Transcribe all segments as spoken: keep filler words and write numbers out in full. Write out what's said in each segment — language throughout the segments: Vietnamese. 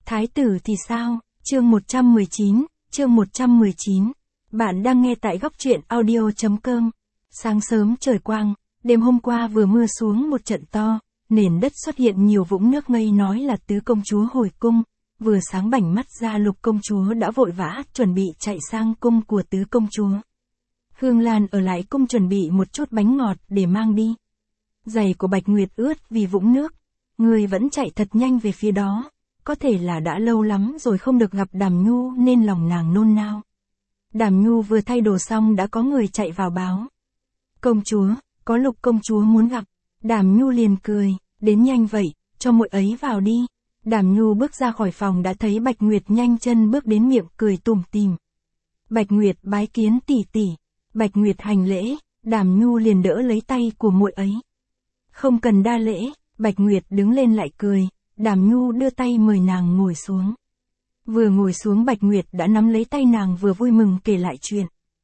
Thái tử thì sao? Chương một trăm mười chín, chương một trăm mười chín. Bạn đang nghe tại góc truyện audio chấm com. Sáng sớm trời quang, đêm hôm qua vừa mưa xuống một trận to, nền đất xuất hiện nhiều vũng nước ngây nói là tứ công chúa hồi cung. Vừa sáng bảnh mắt ra Lục công chúa đã vội vã chuẩn bị chạy sang cung của tứ công chúa. Hương Lan ở lại cung chuẩn bị một chút bánh ngọt để mang đi. Giày của Bạch Nguyệt ướt vì vũng nước, người vẫn chạy thật nhanh về phía đó. Có thể là đã lâu lắm rồi không được gặp Đàm Nhu nên lòng nàng nôn nao. Đàm Nhu vừa thay đồ xong đã có người chạy vào báo. Công chúa, có Lục công chúa muốn gặp. Đàm Nhu liền cười, đến nhanh vậy, cho muội ấy vào đi. Đàm Nhu bước ra khỏi phòng đã thấy Bạch Nguyệt nhanh chân bước đến miệng cười tủm tỉm. Bạch Nguyệt bái kiến tỷ tỷ. Bạch Nguyệt hành lễ, Đàm Nhu liền đỡ lấy tay của muội ấy. Không cần đa lễ, Bạch Nguyệt đứng lên lại cười. Đàm Nhu đưa tay mời nàng ngồi xuống. Vừa ngồi xuống Bạch Nguyệt đã nắm lấy tay nàng vừa vui mừng kể lại chuyện.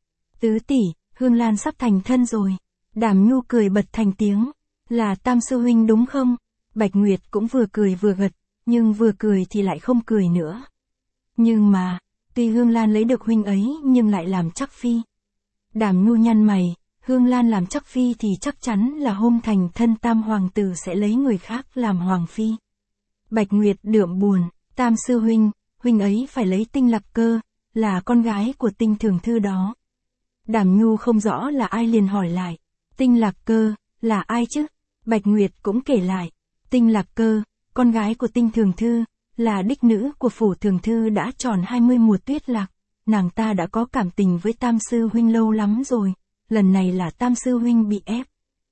Tứ tỷ, Hương Lan sắp thành thân rồi. Đàm Nhu cười bật thành tiếng. Là Tam sư huynh đúng không? Bạch Nguyệt cũng vừa cười vừa gật, nhưng vừa cười thì lại không cười nữa. Nhưng mà, tuy Hương Lan lấy được huynh ấy nhưng lại làm chắc phi. Đàm Nhu nhăn mày, Hương Lan làm chắc phi thì chắc chắn là hôm thành thân Tam hoàng tử sẽ lấy người khác làm hoàng phi. Bạch Nguyệt đượm buồn, Tam sư huynh, huynh ấy phải lấy Tinh Lạc Cơ, là con gái của Tinh Thường Thư đó. Đàm Nhu không rõ là ai liền hỏi lại, Tinh Lạc Cơ, là ai chứ? Bạch Nguyệt cũng kể lại, Tinh Lạc Cơ, con gái của Tinh Thường Thư, là đích nữ của phủ Thường Thư đã tròn hai mươi mùa tuyết lạc, nàng ta đã có cảm tình với Tam sư huynh lâu lắm rồi, lần này là Tam sư huynh bị ép.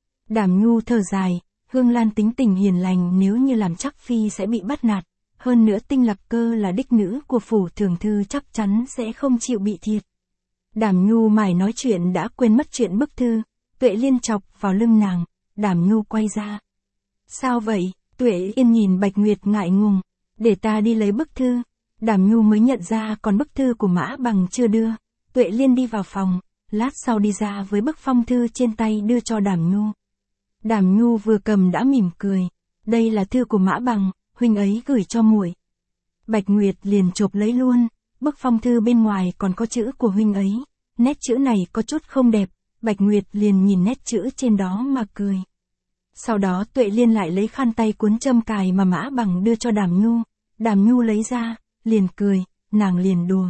Đàm Nhu thở dài. Hương Lan tính tình hiền lành nếu như làm chắc phi sẽ bị bắt nạt, hơn nữa Tinh Lạc Cơ là đích nữ của phủ Thường Thư chắc chắn sẽ không chịu bị thiệt. Đàm Nhu mải nói chuyện đã quên mất chuyện bức thư, Tuệ Liên chọc vào lưng nàng, Đàm Nhu quay ra. Sao vậy? Tuệ Yên nhìn Bạch Nguyệt ngại ngùng, để ta đi lấy bức thư. Đàm Nhu mới nhận ra còn bức thư của Mã Bằng chưa đưa. Tuệ Liên đi vào phòng, lát sau đi ra với bức phong thư trên tay đưa cho Đàm Nhu. Đàm Nhu vừa cầm đã mỉm cười, đây là thư của Mã Bằng, huynh ấy gửi cho muội. Bạch Nguyệt liền chộp lấy luôn, bức phong thư bên ngoài còn có chữ của huynh ấy, nét chữ này có chút không đẹp, Bạch Nguyệt liền nhìn nét chữ trên đó mà cười. Sau đó Tuệ Liên lại lấy khăn tay cuốn châm cài mà Mã Bằng đưa cho Đàm Nhu, Đàm Nhu lấy ra, liền cười, nàng liền đùa.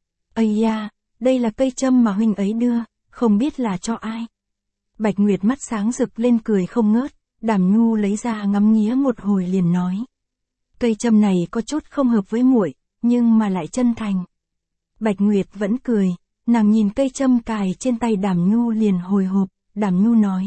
Ây da, đây là cây châm mà huynh ấy đưa, không biết là cho ai. Bạch Nguyệt mắt sáng rực lên cười không ngớt, Đàm Nhu lấy ra ngắm nghía một hồi liền nói. Cây châm này có chút không hợp với muội, nhưng mà lại chân thành. Bạch Nguyệt vẫn cười, nàng nhìn cây châm cài trên tay Đàm Nhu liền hồi hộp, Đàm Nhu nói.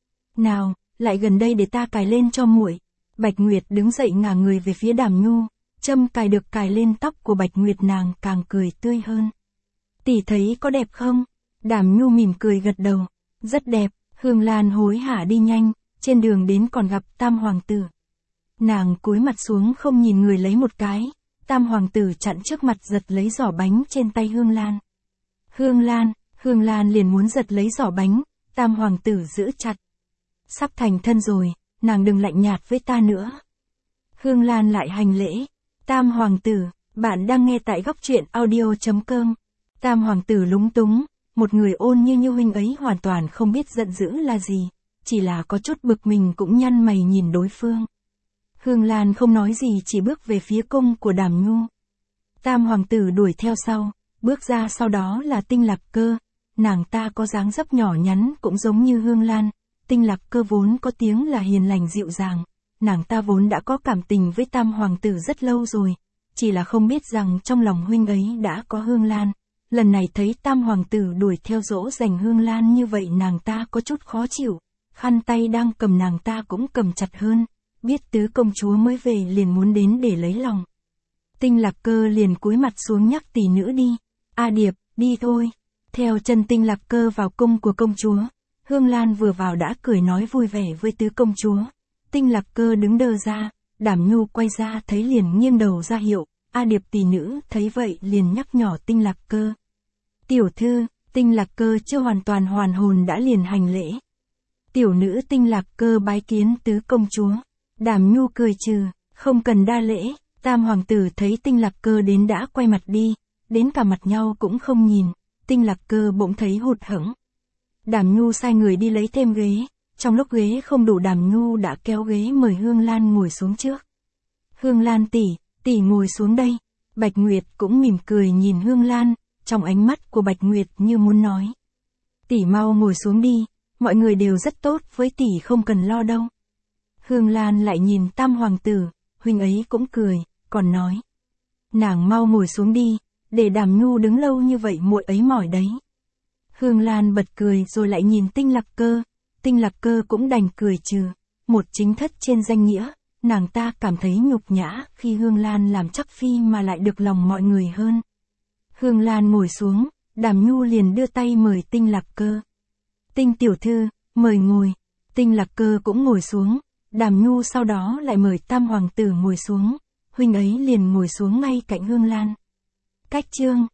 Nào, lại gần đây để ta cài lên cho muội. Bạch Nguyệt đứng dậy ngả người về phía Đàm Nhu, châm cài được cài lên tóc của Bạch Nguyệt nàng càng cười tươi hơn. Tỷ thấy có đẹp không? Đàm Nhu mỉm cười gật đầu, rất đẹp. Hương Lan hối hả đi nhanh, trên đường đến còn gặp Tam hoàng tử. Nàng cúi mặt xuống không nhìn người lấy một cái, Tam hoàng tử chặn trước mặt giật lấy giỏ bánh trên tay Hương Lan. Hương Lan, Hương Lan liền muốn giật lấy giỏ bánh, Tam hoàng tử giữ chặt. Sắp thành thân rồi, nàng đừng lạnh nhạt với ta nữa. Hương Lan lại hành lễ, Tam hoàng tử, bạn đang nghe tại góc truyện audio chấm com. Tam hoàng tử lúng túng. Một người ôn như như huynh ấy hoàn toàn không biết giận dữ là gì, chỉ là có chút bực mình cũng nhăn mày nhìn đối phương. Hương Lan không nói gì chỉ bước về phía cung của Đàm Nhu. Tam hoàng tử đuổi theo sau, bước ra sau đó là Tinh Lạc Cơ, nàng ta có dáng dấp nhỏ nhắn cũng giống như Hương Lan, Tinh Lạc Cơ vốn có tiếng là hiền lành dịu dàng, nàng ta vốn đã có cảm tình với Tam hoàng tử rất lâu rồi, chỉ là không biết rằng trong lòng huynh ấy đã có Hương Lan. Lần này thấy Tam hoàng tử đuổi theo dỗ dành Hương Lan như vậy nàng ta có chút khó chịu, khăn tay đang cầm nàng ta cũng cầm chặt hơn, biết tứ công chúa mới về liền muốn đến để lấy lòng. Tinh Lạc Cơ liền cúi mặt xuống nhắc tỷ nữ đi, A Điệp, đi thôi. Theo chân Tinh Lạc Cơ vào cung của công chúa, Hương Lan vừa vào đã cười nói vui vẻ với tứ công chúa. Tinh Lạc Cơ đứng đơ ra, Đàm Nhu quay ra thấy liền nghiêng đầu ra hiệu, A Điệp tỷ nữ thấy vậy liền nhắc nhỏ Tinh Lạc Cơ. Tiểu thư, Tinh Lạc Cơ chưa hoàn toàn hoàn hồn đã liền hành lễ. Tiểu nữ Tinh Lạc Cơ bái kiến tứ công chúa. Đàm Nhu cười trừ, không cần đa lễ, Tam hoàng tử thấy Tinh Lạc Cơ đến đã quay mặt đi, đến cả mặt nhau cũng không nhìn, Tinh Lạc Cơ bỗng thấy hụt hẫng. Đàm Nhu sai người đi lấy thêm ghế, trong lúc ghế không đủ Đàm Nhu đã kéo ghế mời Hương Lan ngồi xuống trước. Hương Lan tỷ, tỷ ngồi xuống đây. Bạch Nguyệt cũng mỉm cười nhìn Hương Lan, trong ánh mắt của Bạch Nguyệt như muốn nói. Tỷ mau ngồi xuống đi, mọi người đều rất tốt với tỷ không cần lo đâu. Hương Lan lại nhìn Tam hoàng tử, huynh ấy cũng cười, còn nói. Nàng mau ngồi xuống đi, để Đàm Nhu đứng lâu như vậy muội ấy mỏi đấy. Hương Lan bật cười rồi lại nhìn Tinh Lạc Cơ, Tinh Lạc Cơ cũng đành cười trừ, một chính thất trên danh nghĩa, nàng ta cảm thấy nhục nhã khi Hương Lan làm chắc phi mà lại được lòng mọi người hơn. Hương Lan ngồi xuống, Đàm Nhu liền đưa tay mời Tinh Lạc Cơ. Tinh tiểu thư, mời ngồi. Tinh Lạc Cơ cũng ngồi xuống, Đàm Nhu sau đó lại mời Tam hoàng tử ngồi xuống, huynh ấy liền ngồi xuống ngay cạnh Hương Lan. Cách chương